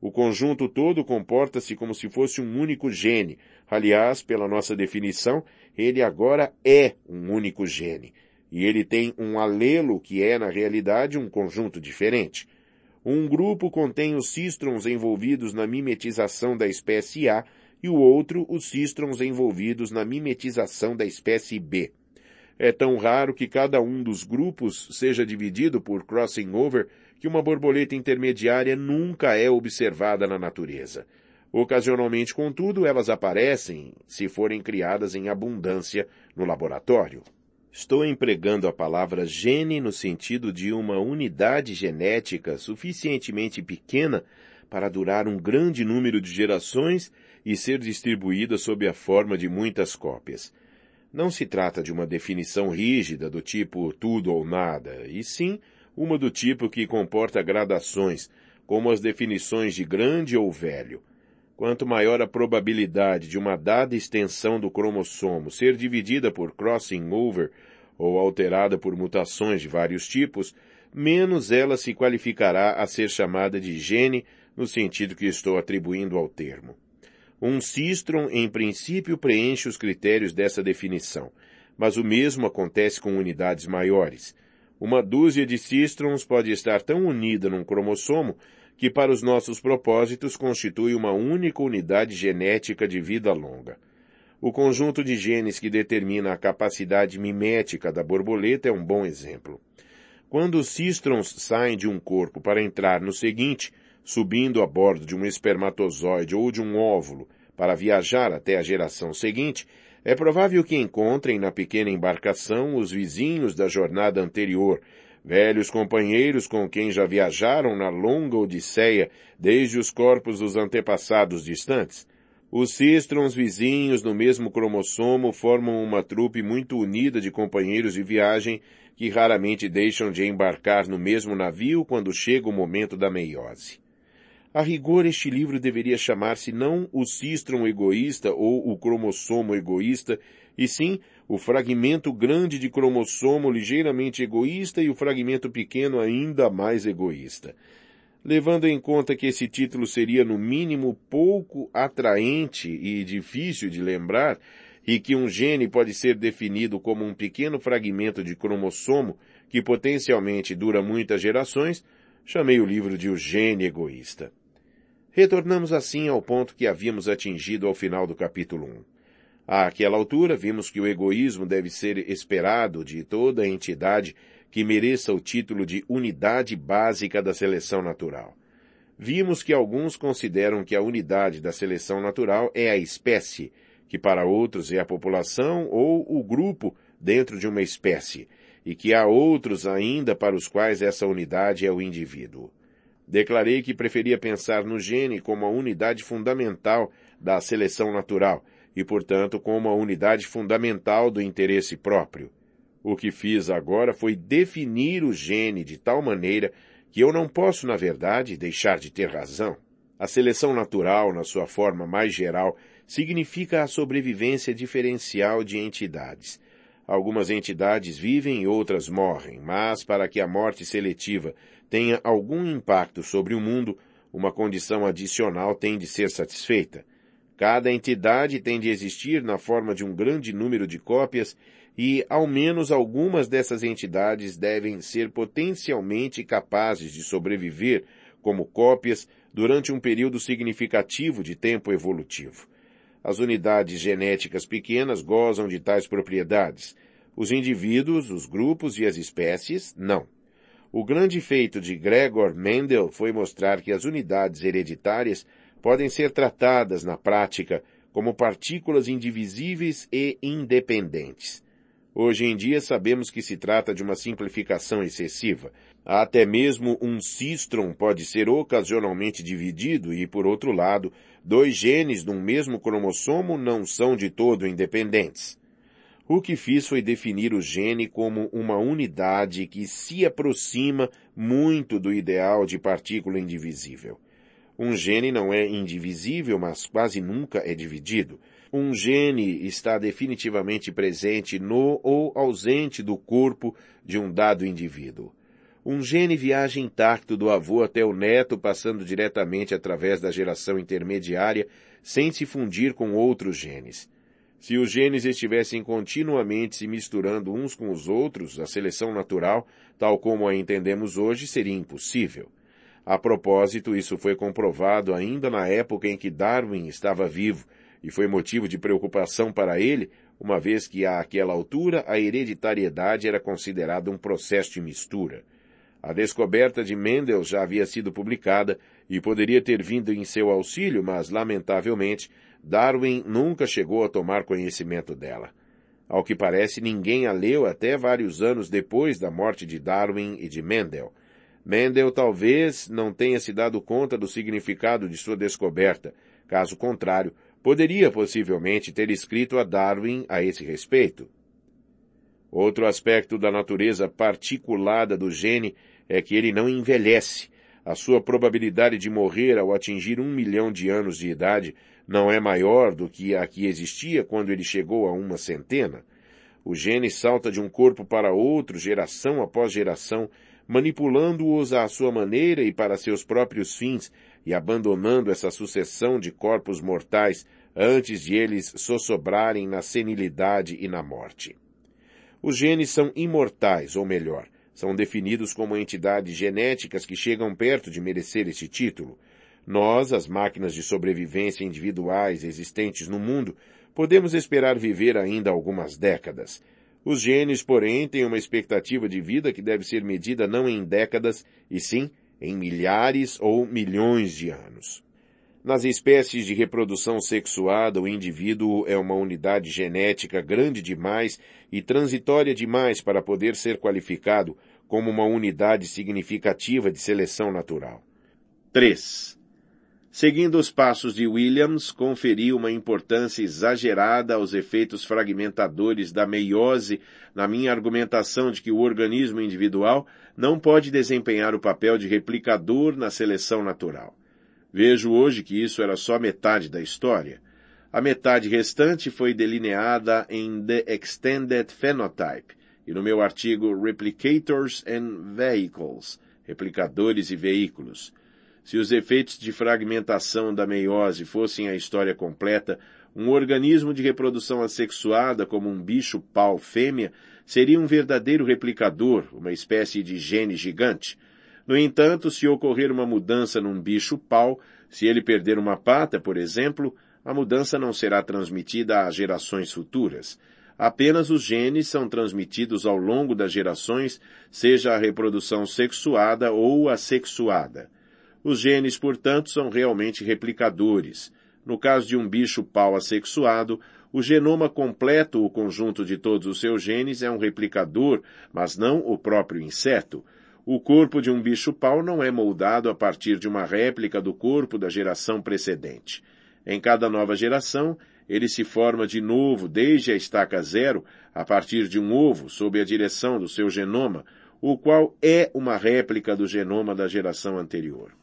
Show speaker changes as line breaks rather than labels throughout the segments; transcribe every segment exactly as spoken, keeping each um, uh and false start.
O conjunto todo comporta-se como se fosse um único gene. Aliás, pela nossa definição, ele agora é um único gene. E ele tem um alelo que é, na realidade, um conjunto diferente. Um grupo contém os cístrons envolvidos na mimetização da espécie A e o outro os cístrons envolvidos na mimetização da espécie B. É tão raro que cada um dos grupos seja dividido por crossing over que uma borboleta intermediária nunca é observada na natureza. Ocasionalmente, contudo, elas aparecem se forem criadas em abundância no laboratório. Estou empregando a palavra gene no sentido de uma unidade genética suficientemente pequena para durar um grande número de gerações e ser distribuída sob a forma de muitas cópias. Não se trata de uma definição rígida do tipo tudo ou nada, e sim uma do tipo que comporta gradações, como as definições de grande ou velho. Quanto maior a probabilidade de uma dada extensão do cromossomo ser dividida por crossing over ou alterada por mutações de vários tipos, menos ela se qualificará a ser chamada de gene no sentido que estou atribuindo ao termo. Um cístron, em princípio, preenche os critérios dessa definição, mas o mesmo acontece com unidades maiores. Uma dúzia de cístrons pode estar tão unida num cromossomo que, para os nossos propósitos, constitui uma única unidade genética de vida longa. O conjunto de genes que determina a capacidade mimética da borboleta é um bom exemplo. Quando os cístrons saem de um corpo para entrar no seguinte, subindo a bordo de um espermatozoide ou de um óvulo para viajar até a geração seguinte, é provável que encontrem na pequena embarcação os vizinhos da jornada anterior, velhos companheiros com quem já viajaram na longa odisseia desde os corpos dos antepassados distantes. Os cístrons vizinhos no mesmo cromossomo formam uma trupe muito unida de companheiros de viagem que raramente deixam de embarcar no mesmo navio quando chega o momento da meiose. A rigor, este livro deveria chamar-se não o cístron egoísta ou o cromossomo egoísta, e sim o fragmento grande de cromossomo ligeiramente egoísta e o fragmento pequeno ainda mais egoísta. Levando em conta que esse título seria, no mínimo, pouco atraente e difícil de lembrar, e que um gene pode ser definido como um pequeno fragmento de cromossomo que potencialmente dura muitas gerações, chamei o livro de O Gene Egoísta. Retornamos assim ao ponto que havíamos atingido ao final do capítulo um. Àquela altura, vimos que o egoísmo deve ser esperado de toda entidade que mereça o título de unidade básica da seleção natural. Vimos que alguns consideram que a unidade da seleção natural é a espécie, que para outros é a população ou o grupo dentro de uma espécie, e que há outros ainda para os quais essa unidade é o indivíduo. Declarei que preferia pensar no gene como a unidade fundamental da seleção natural e, portanto, como a unidade fundamental do interesse próprio. O que fiz agora foi definir o gene de tal maneira que eu não posso, na verdade, deixar de ter razão. A seleção natural, na sua forma mais geral, significa a sobrevivência diferencial de entidades. Algumas entidades vivem e outras morrem, mas para que a morte seletiva tenha algum impacto sobre o mundo, uma condição adicional tem de ser satisfeita. Cada entidade tem de existir na forma de um grande número de cópias e, ao menos algumas dessas entidades devem ser potencialmente capazes de sobreviver como cópias durante um período significativo de tempo evolutivo. As unidades genéticas pequenas gozam de tais propriedades. Os indivíduos, os grupos e as espécies, não. O grande feito de Gregor Mendel foi mostrar que as unidades hereditárias podem ser tratadas, na prática, como partículas indivisíveis e independentes. Hoje em dia sabemos que se trata de uma simplificação excessiva. Até mesmo um cístron pode ser ocasionalmente dividido e, por outro lado, dois genes de um mesmo cromossomo não são de todo independentes. O que fiz foi definir o gene como uma unidade que se aproxima muito do ideal de partícula indivisível. Um gene não é indivisível, mas quase nunca é dividido. Um gene está definitivamente presente no ou ausente do corpo de um dado indivíduo. Um gene viaja intacto do avô até o neto, passando diretamente através da geração intermediária, sem se fundir com outros genes. Se os genes estivessem continuamente se misturando uns com os outros, a seleção natural, tal como a entendemos hoje, seria impossível. A propósito, isso foi comprovado ainda na época em que Darwin estava vivo, e foi motivo de preocupação para ele, uma vez que àquela altura a hereditariedade era considerada um processo de mistura. A descoberta de Mendel já havia sido publicada e poderia ter vindo em seu auxílio, mas, lamentavelmente, Darwin nunca chegou a tomar conhecimento dela. Ao que parece, ninguém a leu até vários anos depois da morte de Darwin e de Mendel. Mendel talvez não tenha se dado conta do significado de sua descoberta. Caso contrário, poderia possivelmente ter escrito a Darwin a esse respeito. Outro aspecto da natureza particulada do gene é que ele não envelhece. A sua probabilidade de morrer ao atingir um milhão de anos de idade não é maior do que a que existia quando ele chegou a uma centena. O gene salta de um corpo para outro, geração após geração, manipulando-os à sua maneira e para seus próprios fins, e abandonando essa sucessão de corpos mortais antes de eles sossobrarem na senilidade e na morte. Os genes são imortais, ou melhor, são definidos como entidades genéticas que chegam perto de merecer esse título. Nós, as máquinas de sobrevivência individuais existentes no mundo, podemos esperar viver ainda algumas décadas. Os genes, porém, têm uma expectativa de vida que deve ser medida não em décadas, e sim em milhares ou milhões de anos. Nas espécies de reprodução sexuada, o indivíduo é uma unidade genética grande demais e transitória demais para poder ser qualificado como uma unidade significativa de seleção natural. três. Seguindo os passos de Williams, conferiu uma importância exagerada aos efeitos fragmentadores da meiose na minha argumentação de que o organismo individual não pode desempenhar o papel de replicador na seleção natural. Vejo hoje que isso era só metade da história. A metade restante foi delineada em The Extended Phenotype e no meu artigo Replicators and Vehicles, Replicadores e Veículos. Se os efeitos de fragmentação da meiose fossem a história completa, um organismo de reprodução assexuada como um bicho-pau fêmea seria um verdadeiro replicador, uma espécie de gene gigante. No entanto, se ocorrer uma mudança num bicho-pau, se ele perder uma pata, por exemplo, a mudança não será transmitida a gerações futuras. Apenas os genes são transmitidos ao longo das gerações, seja a reprodução sexuada ou assexuada. Os genes, portanto, são realmente replicadores. No caso de um bicho-pau assexuado, o genoma completo, o conjunto de todos os seus genes, é um replicador, mas não o próprio inseto. O corpo de um bicho-pau não é moldado a partir de uma réplica do corpo da geração precedente. Em cada nova geração, ele se forma de novo desde a estaca zero, a partir de um ovo, sob a direção do seu genoma, o qual é uma réplica do genoma da geração anterior.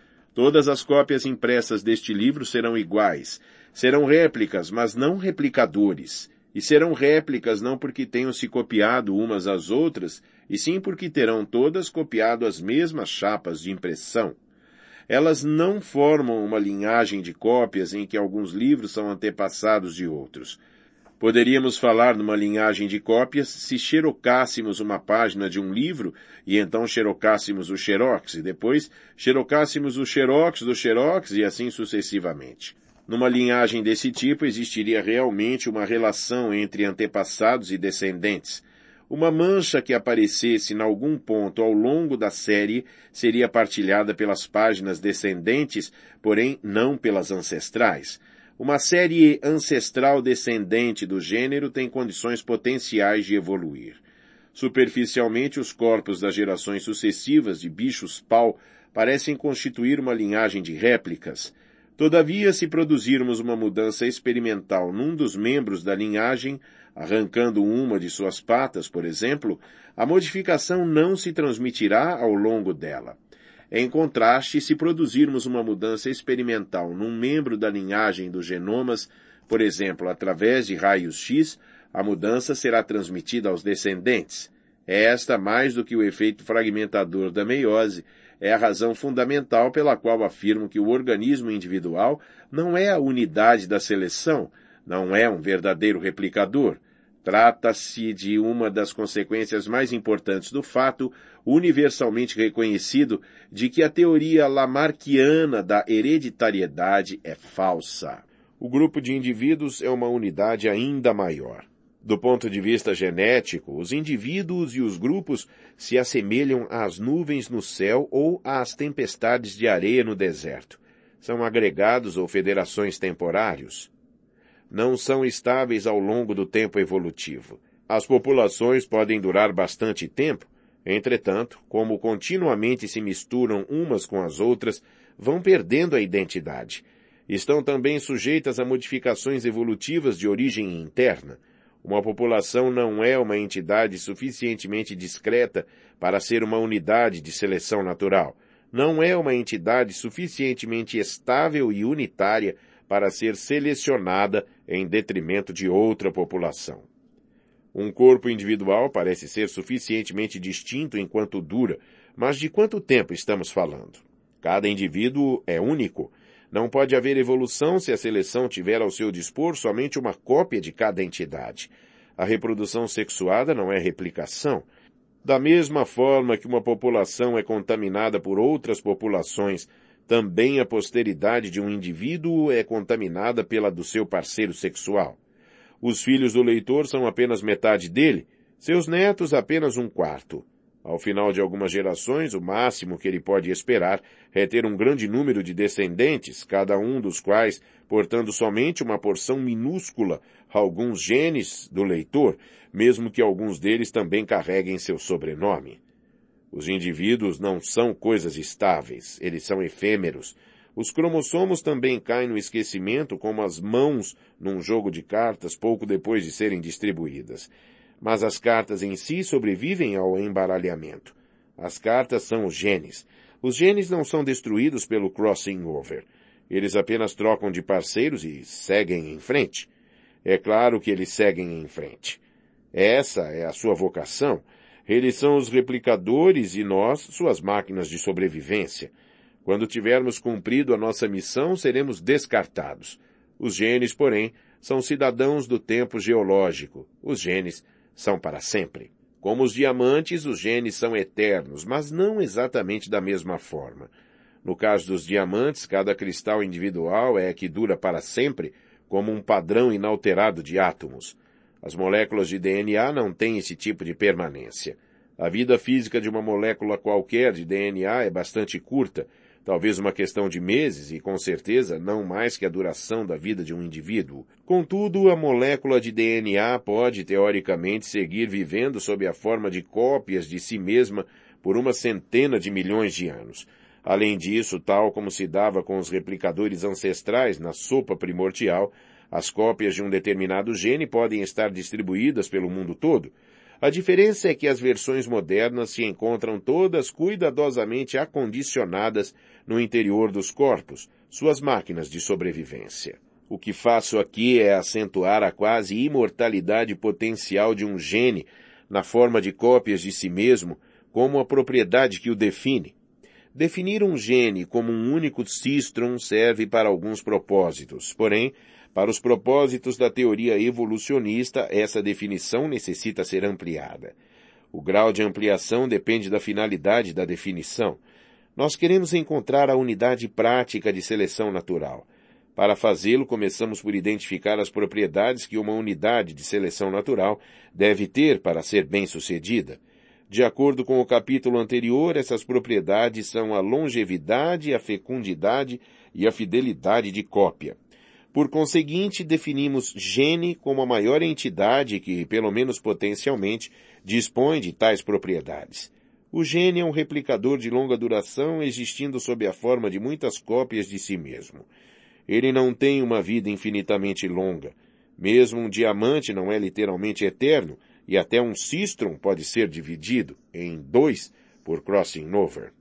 Todas as cópias impressas deste livro serão iguais. Serão réplicas, mas não replicadores. E serão réplicas não porque tenham se copiado umas às outras, e sim porque terão todas copiado as mesmas chapas de impressão. Elas não formam uma linhagem de cópias em que alguns livros são antepassados de outros. Poderíamos falar numa linhagem de cópias se xerocássemos uma página de um livro e então xerocássemos o xerox e depois xerocássemos o xerox do xerox e assim sucessivamente. Numa linhagem desse tipo existiria realmente uma relação entre antepassados e descendentes. Uma mancha que aparecesse em algum ponto ao longo da série seria partilhada pelas páginas descendentes, porém não pelas ancestrais. Uma série ancestral descendente do gênero tem condições potenciais de evoluir. Superficialmente, os corpos das gerações sucessivas de bichos-pau parecem constituir uma linhagem de réplicas. Todavia, se produzirmos uma mudança experimental num dos membros da linhagem, arrancando uma de suas patas, por exemplo, a modificação não se transmitirá ao longo dela. Em contraste, se produzirmos uma mudança experimental num membro da linhagem dos genomas, por exemplo, através de raios X, a mudança será transmitida aos descendentes. Esta, mais do que o efeito fragmentador da meiose, é a razão fundamental pela qual afirmo que o organismo individual não é a unidade da seleção, não é um verdadeiro replicador. Trata-se de uma das consequências mais importantes do fato, universalmente reconhecido, de que a teoria lamarckiana da hereditariedade é falsa. O grupo de indivíduos é uma unidade ainda maior. Do ponto de vista genético, os indivíduos e os grupos se assemelham às nuvens no céu ou às tempestades de areia no deserto. São agregados ou federações temporários. Não são estáveis ao longo do tempo evolutivo. As populações podem durar bastante tempo, entretanto, como continuamente se misturam umas com as outras, vão perdendo a identidade. Estão também sujeitas a modificações evolutivas de origem interna. Uma população não é uma entidade suficientemente discreta para ser uma unidade de seleção natural. Não é uma entidade suficientemente estável e unitária para ser selecionada em detrimento de outra população. Um corpo individual parece ser suficientemente distinto enquanto dura, mas de quanto tempo estamos falando? Cada indivíduo é único. Não pode haver evolução se a seleção tiver ao seu dispor somente uma cópia de cada entidade. A reprodução sexuada não é replicação. Da mesma forma que uma população é contaminada por outras populações, também a posteridade de um indivíduo é contaminada pela do seu parceiro sexual. Os filhos do leitor são apenas metade dele, seus netos apenas um quarto. Ao final de algumas gerações, o máximo que ele pode esperar é ter um grande número de descendentes, cada um dos quais portando somente uma porção minúscula, alguns genes do leitor, mesmo que alguns deles também carreguem seu sobrenome. Os indivíduos não são coisas estáveis, eles são efêmeros. Os cromossomos também caem no esquecimento como as mãos num jogo de cartas pouco depois de serem distribuídas. Mas as cartas em si sobrevivem ao embaralhamento. As cartas são os genes. Os genes não são destruídos pelo crossing over. Eles apenas trocam de parceiros e seguem em frente. É claro que eles seguem em frente. Essa é a sua vocação. Eles são os replicadores e nós, suas máquinas de sobrevivência. Quando tivermos cumprido a nossa missão, seremos descartados. Os genes, porém, são cidadãos do tempo geológico. Os genes são para sempre. Como os diamantes, os genes são eternos, mas não exatamente da mesma forma. No caso dos diamantes, cada cristal individual é que dura para sempre, como um padrão inalterado de átomos. As moléculas de D N A não têm esse tipo de permanência. A vida física de uma molécula qualquer de D N A é bastante curta, talvez uma questão de meses e, com certeza, não mais que a duração da vida de um indivíduo. Contudo, a molécula de D N A pode, teoricamente, seguir vivendo sob a forma de cópias de si mesma por uma centena de milhões de anos. Além disso, tal como se dava com os replicadores ancestrais na sopa primordial, as cópias de um determinado gene podem estar distribuídas pelo mundo todo. A diferença é que as versões modernas se encontram todas cuidadosamente acondicionadas no interior dos corpos, suas máquinas de sobrevivência. O que faço aqui é acentuar a quase imortalidade potencial de um gene na forma de cópias de si mesmo como a propriedade que o define. Definir um gene como um único cistron serve para alguns propósitos, porém, para os propósitos da teoria evolucionista, essa definição necessita ser ampliada. O grau de ampliação depende da finalidade da definição. Nós queremos encontrar a unidade prática de seleção natural. Para fazê-lo, começamos por identificar as propriedades que uma unidade de seleção natural deve ter para ser bem-sucedida. De acordo com o capítulo anterior, essas propriedades são a longevidade, a fecundidade e a fidelidade de cópia. Por conseguinte, definimos gene como a maior entidade que, pelo menos potencialmente, dispõe de tais propriedades. O gene é um replicador de longa duração existindo sob a forma de muitas cópias de si mesmo. Ele não tem uma vida infinitamente longa. Mesmo um diamante não é literalmente eterno, e até um cistron pode ser dividido em dois por crossing over.